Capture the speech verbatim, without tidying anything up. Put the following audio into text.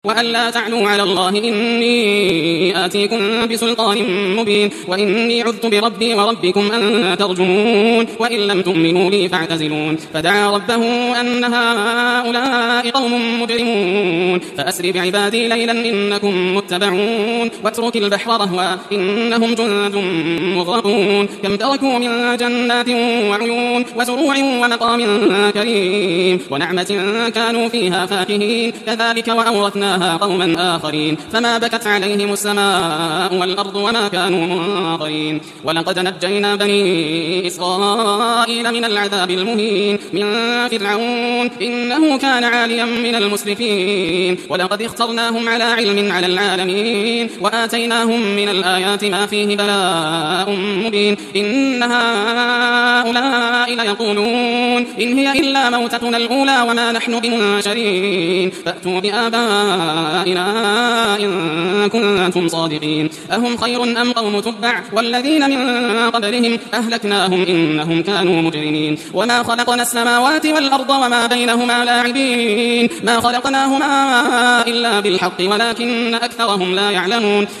وألا تعلوا على الله إني آتيكم بسلطان مبين وإني عذت بربي وربكم أن ترجمون وإن لم تؤمنوا لي فاعتزلون فدعا ربه أن هؤلاء قوم مجرمون فأسر بعبادي ليلا إنكم متبعون واترك البحر رهوا إنهم جند مغرقون كم تركوا من جنات وعيون وزروع ومقام كريم ونعمة كانوا فيها فاكهين كذلك وأورثنا قوما آخرين فما بكت عليهم السماء والأرض وما كانوا منظرين ولقد نجينا بني إسرائيل من العذاب المهين من فرعون إنه كان عاليا من المسرفين ولقد اخترناهم على علم على العالمين وآتيناهم من الآيات ما فيه بلاء مبين إن هؤلاء ليقولون إن هي إلا موتتنا الأولى وما نحن بمنشرين فأتوا بآبائنا إن كنتم صادقين أهم خير أم قوم تبع والذين من قبلهم أهلكناهم إنهم كانوا مجرمين وما خلقنا السماوات والأرض وما بينهما لاعبين ما خلقناهما إلا بالحق ولكن أكثرهم لا يعلمون